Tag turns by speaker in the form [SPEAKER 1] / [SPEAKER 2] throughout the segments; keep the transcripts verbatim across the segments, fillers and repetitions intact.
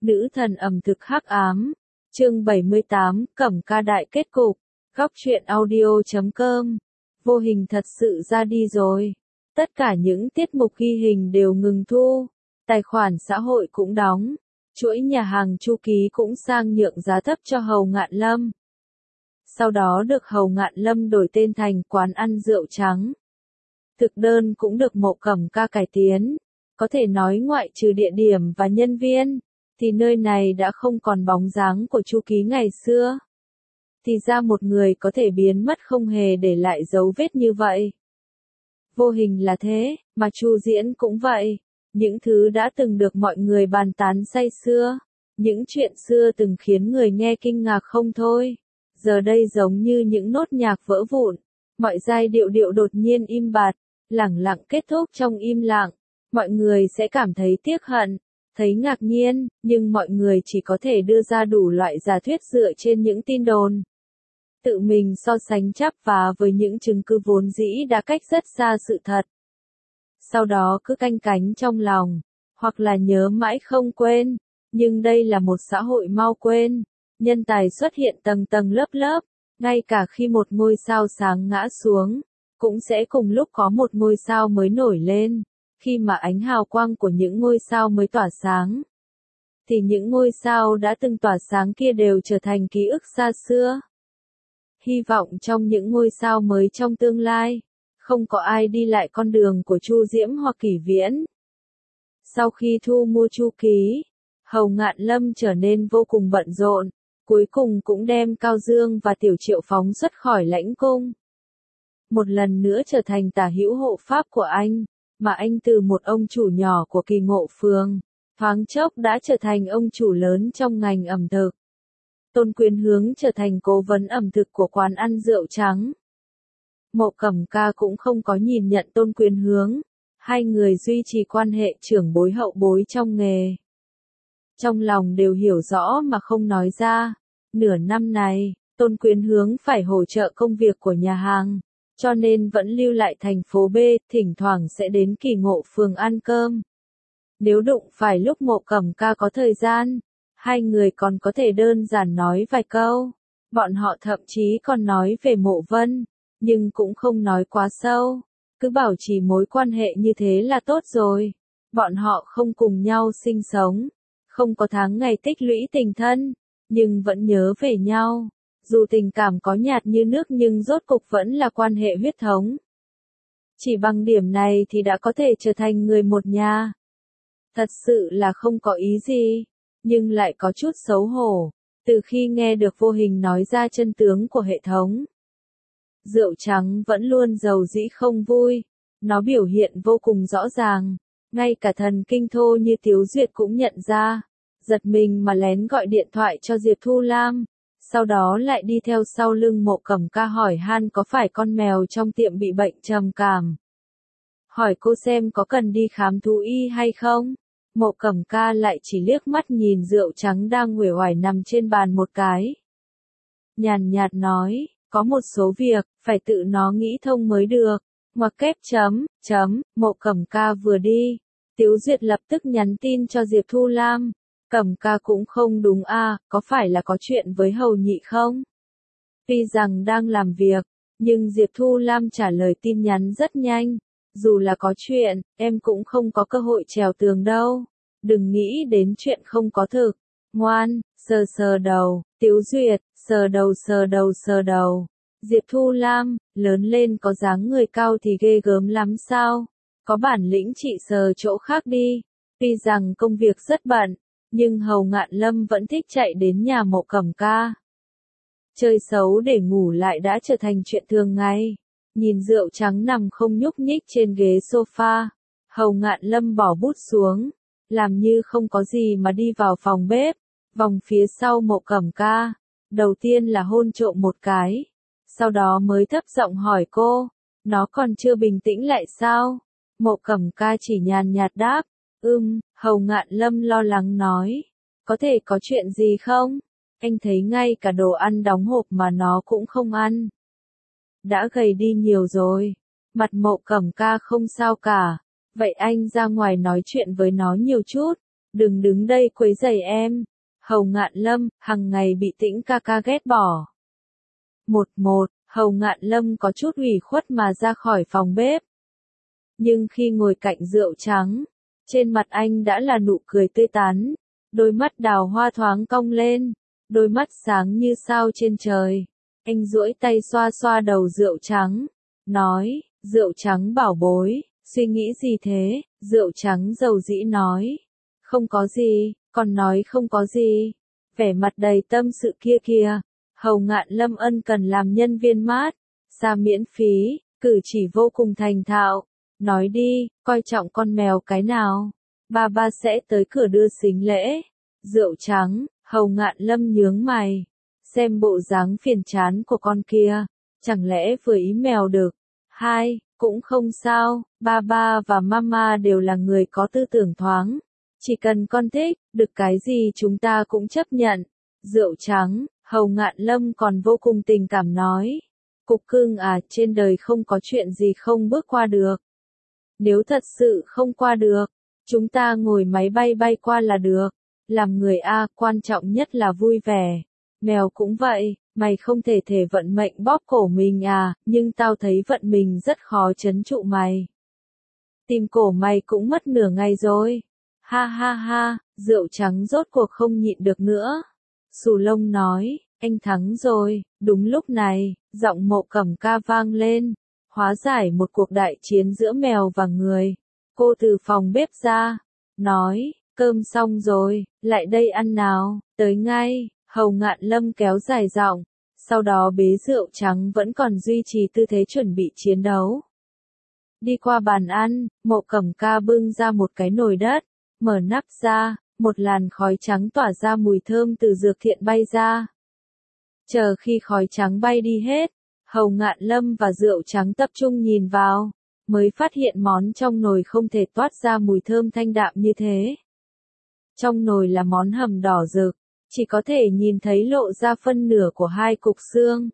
[SPEAKER 1] Nữ thần ẩm thực hắc ám. Chương bảy mươi tám, Cẩm Ca đại kết cục. Góc truyện audio chấm com. Vô Hình thật sự ra đi rồi. Tất cả những tiết mục ghi hình đều ngừng thu. Tài khoản xã hội cũng đóng. Chuỗi nhà hàng Chu Ký cũng sang nhượng giá thấp cho Hầu Ngạn Lâm. Sau đó được Hầu Ngạn Lâm đổi tên thành quán ăn rượu trắng. Thực đơn cũng được Mộ Cẩm Ca cải tiến. Có thể nói ngoại trừ địa điểm và nhân viên, thì nơi này đã không còn bóng dáng của Chu Ký ngày xưa. Thì ra một người có thể biến mất không hề để lại dấu vết như vậy. Vô Hình là thế, mà Chu Diễn cũng vậy. Những thứ đã từng được mọi người bàn tán say sưa, những chuyện xưa từng khiến người nghe kinh ngạc không thôi, giờ đây giống như những nốt nhạc vỡ vụn, mọi giai điệu điệu đột nhiên im bặt, lẳng lặng kết thúc trong im lặng. Mọi người sẽ cảm thấy tiếc hận, thấy ngạc nhiên, nhưng mọi người chỉ có thể đưa ra đủ loại giả thuyết dựa trên những tin đồn. Tự mình so sánh chắp vá với những chứng cứ vốn dĩ đã cách rất xa sự thật. Sau đó cứ canh cánh trong lòng, hoặc là nhớ mãi không quên, nhưng đây là một xã hội mau quên. Nhân tài xuất hiện tầng tầng lớp lớp, ngay cả khi một ngôi sao sáng ngã xuống, cũng sẽ cùng lúc có một ngôi sao mới nổi lên. Khi mà ánh hào quang của những ngôi sao mới tỏa sáng, thì những ngôi sao đã từng tỏa sáng kia đều trở thành ký ức xa xưa. Hy vọng trong những ngôi sao mới trong tương lai, không có ai đi lại con đường của Chu Diễm hoặc Kỷ Viễn. Sau khi thu mua Chu Ký, Hầu Ngạn Lâm trở nên vô cùng bận rộn, cuối cùng cũng đem Cao Dương và Tiểu Triệu phóng xuất khỏi lãnh cung. Một lần nữa trở thành tả hữu hộ pháp của anh, mà anh từ một ông chủ nhỏ của Kỳ Ngộ Phường, thoáng chốc đã trở thành ông chủ lớn trong ngành ẩm thực. Tôn Quyến Hướng trở thành cố vấn ẩm thực của quán ăn rượu trắng. Mộ Cẩm Ca cũng không có nhìn nhận Tôn Quyến Hướng, hai người duy trì quan hệ trưởng bối hậu bối trong nghề. Trong lòng đều hiểu rõ mà không nói ra, nửa năm này, Tôn Quyến Hướng phải hỗ trợ công việc của nhà hàng, cho nên vẫn lưu lại thành phố B, thỉnh thoảng sẽ đến Kỳ Ngộ Phường ăn cơm. Nếu đụng phải lúc Mộ Cẩm Ca có thời gian, hai người còn có thể đơn giản nói vài câu. Bọn họ thậm chí còn nói về Mộ Vân, nhưng cũng không nói quá sâu, cứ bảo trì mối quan hệ như thế là tốt rồi. Bọn họ không cùng nhau sinh sống, không có tháng ngày tích lũy tình thân, nhưng vẫn nhớ về nhau. Dù tình cảm có nhạt như nước nhưng rốt cục vẫn là quan hệ huyết thống. Chỉ bằng điểm này thì đã có thể trở thành người một nhà. Thật sự là không có ý gì, nhưng lại có chút xấu hổ, từ khi nghe được Vô Hình nói ra chân tướng của hệ thống. Rượu trắng vẫn luôn giàu dĩ không vui, nó biểu hiện vô cùng rõ ràng, ngay cả thần kinh thô như Tiếu Duyệt cũng nhận ra, giật mình mà lén gọi điện thoại cho Diệp Thu Lam. Sau đó lại đi theo sau lưng Mộ Cẩm Ca hỏi han có phải con mèo trong tiệm bị bệnh trầm cảm. Hỏi cô xem có cần đi khám thú y hay không. Mộ Cẩm Ca lại chỉ liếc mắt nhìn rượu trắng đang uể oải nằm trên bàn một cái. Nhàn nhạt nói, có một số việc, phải tự nó nghĩ thông mới được. Ngoặc kép chấm, chấm, Mộ Cẩm Ca vừa đi. Tiếu Duyệt lập tức nhắn tin cho Diệp Thu Lam. Cẩm Ca cũng không đúng a, à, có phải là có chuyện với Hầu Nhị không? Tuy rằng đang làm việc, nhưng Diệp Thu Lam trả lời tin nhắn rất nhanh. Dù là có chuyện, em cũng không có cơ hội trèo tường đâu. Đừng nghĩ đến chuyện không có thực. Ngoan, sờ sờ đầu, Tiếu Duyệt, sờ đầu sờ đầu sờ đầu. Diệp Thu Lam, lớn lên có dáng người cao thì ghê gớm lắm sao? Có bản lĩnh chị sờ chỗ khác đi. Tuy rằng công việc rất bận, nhưng Hầu Ngạn Lâm vẫn thích chạy đến nhà Mộ Cẩm Ca. Chơi xấu để ngủ lại đã trở thành chuyện thường ngày. Nhìn rượu trắng nằm không nhúc nhích trên ghế sofa, Hầu Ngạn Lâm bỏ bút xuống, làm như không có gì mà đi vào phòng bếp, vòng phía sau Mộ Cẩm Ca. Đầu tiên là hôn trộm một cái, sau đó mới thấp giọng hỏi cô, nó còn chưa bình tĩnh lại sao? Mộ Cẩm Ca chỉ nhàn nhạt đáp, ưm, Hầu Ngạn Lâm lo lắng nói, có thể có chuyện gì không? Anh thấy ngay cả đồ ăn đóng hộp mà nó cũng không ăn. Đã gầy đi nhiều rồi. Mặt Mộ Cẩm Ca không sao cả. Vậy anh ra ngoài nói chuyện với nó nhiều chút. đừng đứng đây quấy rầy em. Hầu Ngạn Lâm, hằng ngày bị Tĩnh ca ca ghét bỏ. Một một, Hầu Ngạn Lâm có chút ủy khuất mà ra khỏi phòng bếp. Nhưng khi ngồi cạnh rượu trắng, trên mặt anh đã là nụ cười tươi tắn, đôi mắt đào hoa thoáng cong lên, đôi mắt sáng như sao trên trời. Anh duỗi tay xoa xoa đầu rượu trắng, nói, rượu trắng bảo bối, suy nghĩ gì thế? Rượu trắng dầu dĩ nói, không có gì, còn nói không có gì. Vẻ mặt đầy tâm sự kia kìa. Hầu Ngạn Lâm ân cần làm nhân viên mát, xa miễn phí, cử chỉ vô cùng thành thạo. Nói đi, coi trọng con mèo cái nào? Ba ba sẽ tới cửa đưa xính lễ. Rượu trắng, Hầu Ngạn Lâm nhướng mày. Xem bộ dáng phiền chán của con kia, chẳng lẽ vừa ý mèo được? Hai, cũng không sao, ba ba và mama đều là người có tư tưởng thoáng. Chỉ cần con thích, được cái gì chúng ta cũng chấp nhận. Rượu trắng, Hầu Ngạn Lâm còn vô cùng tình cảm nói. Cục cưng à, trên đời không có chuyện gì không bước qua được. Nếu thật sự không qua được, chúng ta ngồi máy bay bay qua là được. Làm người A, quan trọng nhất là vui vẻ. Mèo cũng vậy, mày không thể thể vận mệnh bóp cổ mình à, nhưng tao thấy vận mình rất khó trấn trụ mày. Tìm cổ mày cũng mất nửa ngày rồi. Ha ha ha, rượu trắng rốt cuộc không nhịn được nữa. Xù lông nói, anh thắng rồi. Đúng lúc này, giọng Mộ Cẩm Ca vang lên, hóa giải một cuộc đại chiến giữa mèo và người. Cô từ phòng bếp ra, nói, cơm xong rồi, lại đây ăn nào, tới ngay. Hầu Ngạn Lâm kéo dài giọng, sau đó bế rượu trắng vẫn còn duy trì tư thế chuẩn bị chiến đấu. Đi qua bàn ăn, Mộ Cẩm Ca bưng ra một cái nồi đất, mở nắp ra, một làn khói trắng tỏa ra mùi thơm từ dược thiện bay ra. Chờ khi khói trắng bay đi hết, Hầu Ngạn Lâm và rượu trắng tập trung nhìn vào, mới phát hiện món trong nồi không thể toát ra mùi thơm thanh đạm như thế. Trong nồi là món hầm đỏ rực, chỉ có thể nhìn thấy lộ ra phân nửa của hai cục xương.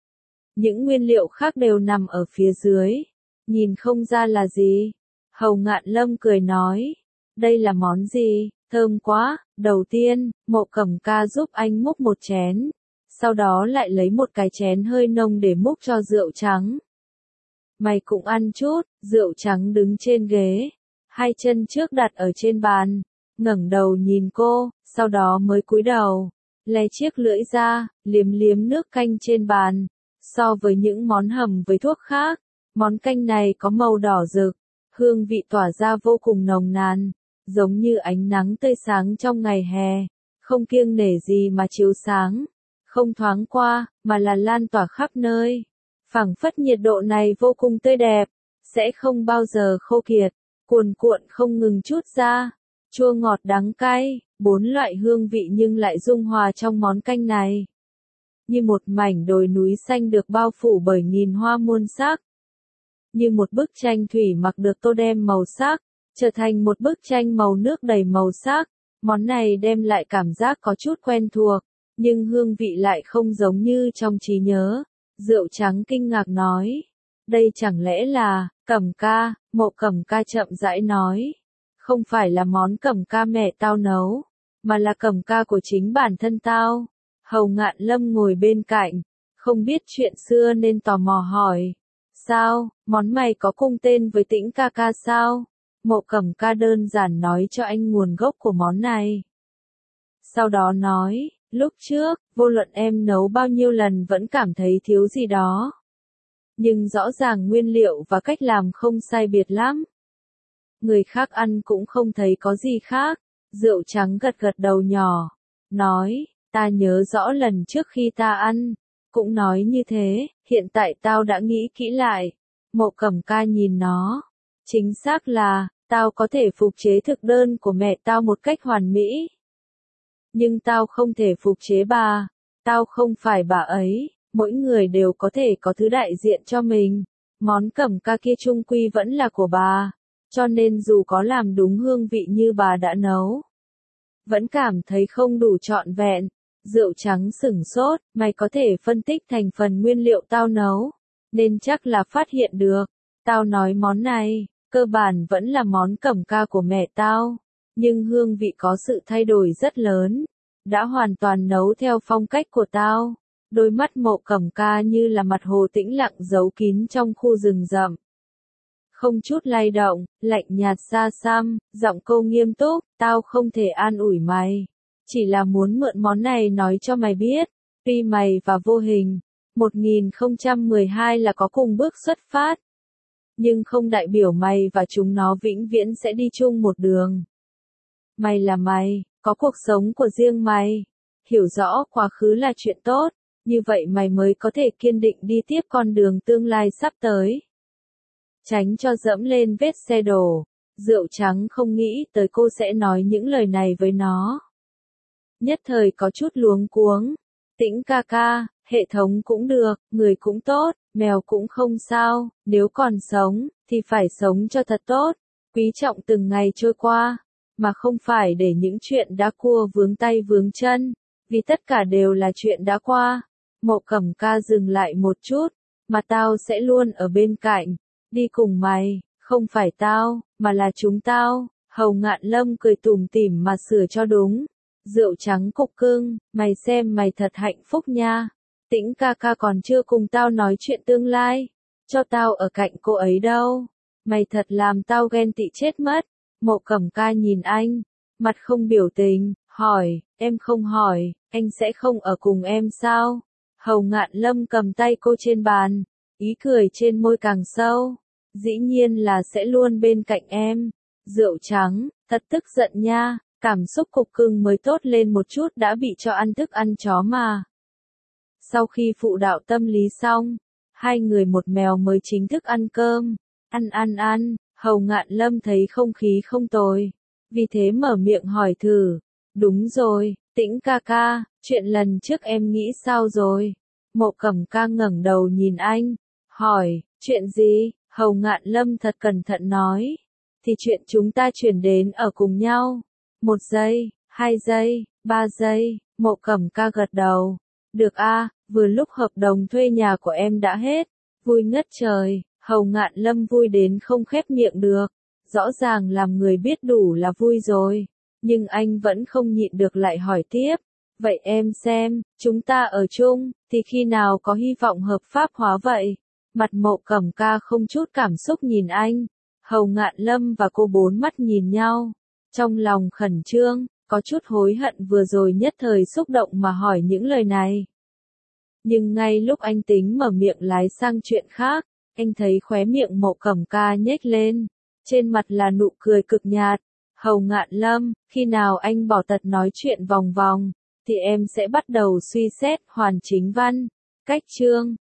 [SPEAKER 1] Những nguyên liệu khác đều nằm ở phía dưới, nhìn không ra là gì. Hầu Ngạn Lâm cười nói, đây là món gì, thơm quá. Đầu tiên, Mộ Cẩm Ca giúp anh múc một chén, sau đó lại lấy một cái chén hơi nông để múc cho rượu trắng. Mày cũng ăn chút. Rượu trắng đứng trên ghế, hai chân trước đặt ở trên bàn, ngẩng đầu nhìn cô, sau đó mới cúi đầu, lè chiếc lưỡi ra, liếm liếm nước canh trên bàn. So với những món hầm với thuốc khác, món canh này có màu đỏ rực, hương vị tỏa ra vô cùng nồng nàn, giống như ánh nắng tươi sáng trong ngày hè, không kiêng nể gì mà chiếu sáng, không thoáng qua, mà là lan tỏa khắp nơi. Phảng phất nhiệt độ này vô cùng tươi đẹp, sẽ không bao giờ khô kiệt, cuồn cuộn không ngừng chút ra, chua ngọt đắng cay, bốn loại hương vị nhưng lại dung hòa trong món canh này. Như một mảnh đồi núi xanh được bao phủ bởi nghìn hoa muôn sắc. Như một bức tranh thủy mặc được tô đem màu sắc, trở thành một bức tranh màu nước đầy màu sắc. Món này đem lại cảm giác có chút quen thuộc, nhưng hương vị lại không giống như trong trí nhớ. Rượu trắng kinh ngạc nói, đây chẳng lẽ là Cẩm Ca? Mộ Cẩm Ca chậm rãi nói, không phải là món Cẩm Ca mẹ tao nấu, mà là Cẩm Ca của chính bản thân tao. Hầu Ngạn Lâm ngồi bên cạnh, không biết chuyện xưa nên tò mò hỏi, sao, món mày có cùng tên với Tĩnh ca ca sao? Mộ Cẩm Ca đơn giản nói cho anh nguồn gốc của món này. Sau đó nói, lúc trước, vô luận em nấu bao nhiêu lần vẫn cảm thấy thiếu gì đó. Nhưng rõ ràng nguyên liệu và cách làm không sai biệt lắm. Người khác ăn cũng không thấy có gì khác. Rượu trắng gật gật đầu nhỏ, nói, ta nhớ rõ lần trước khi ta ăn, cũng nói như thế, hiện tại tao đã nghĩ kỹ lại. Mộ Cẩm Ca nhìn nó, chính xác là, tao có thể phục chế thực đơn của mẹ tao một cách hoàn mỹ. Nhưng tao không thể phục chế bà, tao không phải bà ấy, mỗi người đều có thể có thứ đại diện cho mình. Món Cẩm Ca kia chung quy vẫn là của bà, cho nên dù có làm đúng hương vị như bà đã nấu, vẫn cảm thấy không đủ trọn vẹn. Rượu trắng sửng sốt, mày có thể phân tích thành phần nguyên liệu tao nấu, nên chắc là phát hiện được. Tao nói món này, cơ bản vẫn là món Cẩm Ca của mẹ tao. nhưng hương vị có sự thay đổi rất lớn, đã hoàn toàn nấu theo phong cách của tao. Đôi mắt Mộ Cẩm Ca như là mặt hồ tĩnh lặng giấu kín trong khu rừng rậm. Không chút lay động, lạnh nhạt xa xăm, giọng câu nghiêm túc, tao không thể an ủi mày. Chỉ là muốn mượn món này nói cho mày biết, tuy mày và Vô Hình, một nghìn không trăm mười hai là có cùng bước xuất phát. Nhưng không đại biểu mày và chúng nó vĩnh viễn sẽ đi chung một đường. Mày là mày, có cuộc sống của riêng mày. Hiểu rõ quá khứ là chuyện tốt, như vậy mày mới có thể kiên định đi tiếp con đường tương lai sắp tới. Tránh cho dẫm lên vết xe đổ, Rượu Trắng không nghĩ tới cô sẽ nói những lời này với nó. Nhất thời có chút luống cuống. Tĩnh ca ca, hệ thống cũng được, người cũng tốt, mèo cũng không sao, nếu còn sống, thì phải sống cho thật tốt, quý trọng từng ngày trôi qua, mà không phải để những chuyện đã cua vướng tay vướng chân, vì tất cả đều là chuyện đã qua. Mộ Cẩm Ca dừng lại một chút, mà tao sẽ luôn ở bên cạnh, đi cùng mày, không phải tao, mà là chúng tao. Hầu Ngạn Lâm cười tủm tỉm mà sửa cho đúng. Rượu Trắng cục cưng, mày xem mày thật hạnh phúc nha. Tĩnh ca ca còn chưa cùng tao nói chuyện tương lai, cho tao ở cạnh cô ấy đâu. Mày thật làm tao ghen tị chết mất. Mộ Cẩm Ca nhìn anh, mặt không biểu tình, hỏi, em không hỏi, anh sẽ không ở cùng em sao? Hầu Ngạn Lâm cầm tay cô trên bàn, ý cười trên môi càng sâu. Dĩ nhiên là sẽ luôn bên cạnh em. Rượu Trắng, thật tức giận nha, cảm xúc cục cưng mới tốt lên một chút đã bị cho ăn thức ăn chó mà. Sau khi phụ đạo tâm lý xong, hai người một mèo mới chính thức ăn cơm. Ăn ăn ăn, Hầu Ngạn Lâm thấy không khí không tồi, vì thế mở miệng hỏi thử. Đúng rồi, Tĩnh ca ca, chuyện lần trước em nghĩ sao rồi? Mộ Cẩm Ca ngẩng đầu nhìn anh, hỏi, chuyện gì? Hầu Ngạn Lâm thật cẩn thận nói, thì chuyện chúng ta chuyển đến ở cùng nhau. Một giây, hai giây, ba giây, Mộ Cẩm Ca gật đầu. Được a, vừa lúc hợp đồng thuê nhà của em đã hết. Vui ngất trời, Hầu Ngạn Lâm vui đến không khép miệng được. Rõ ràng làm người biết đủ là vui rồi, nhưng anh vẫn không nhịn được lại hỏi tiếp. Vậy em xem, chúng ta ở chung, thì khi nào có hy vọng hợp pháp hóa vậy? Mặt Mộ Cẩm Ca không chút cảm xúc nhìn anh. Hầu Ngạn Lâm và cô bốn mắt nhìn nhau. Trong lòng khẩn trương, có chút hối hận vừa rồi nhất thời xúc động mà hỏi những lời này. Nhưng ngay lúc anh tính mở miệng lái sang chuyện khác, anh thấy khóe miệng Mộ Cẩm Ca nhếch lên. Trên mặt là nụ cười cực nhạt. Hầu Ngạn Lâm, khi nào anh bỏ tật nói chuyện vòng vòng, thì em sẽ bắt đầu suy xét hoàn chính văn. Cách chương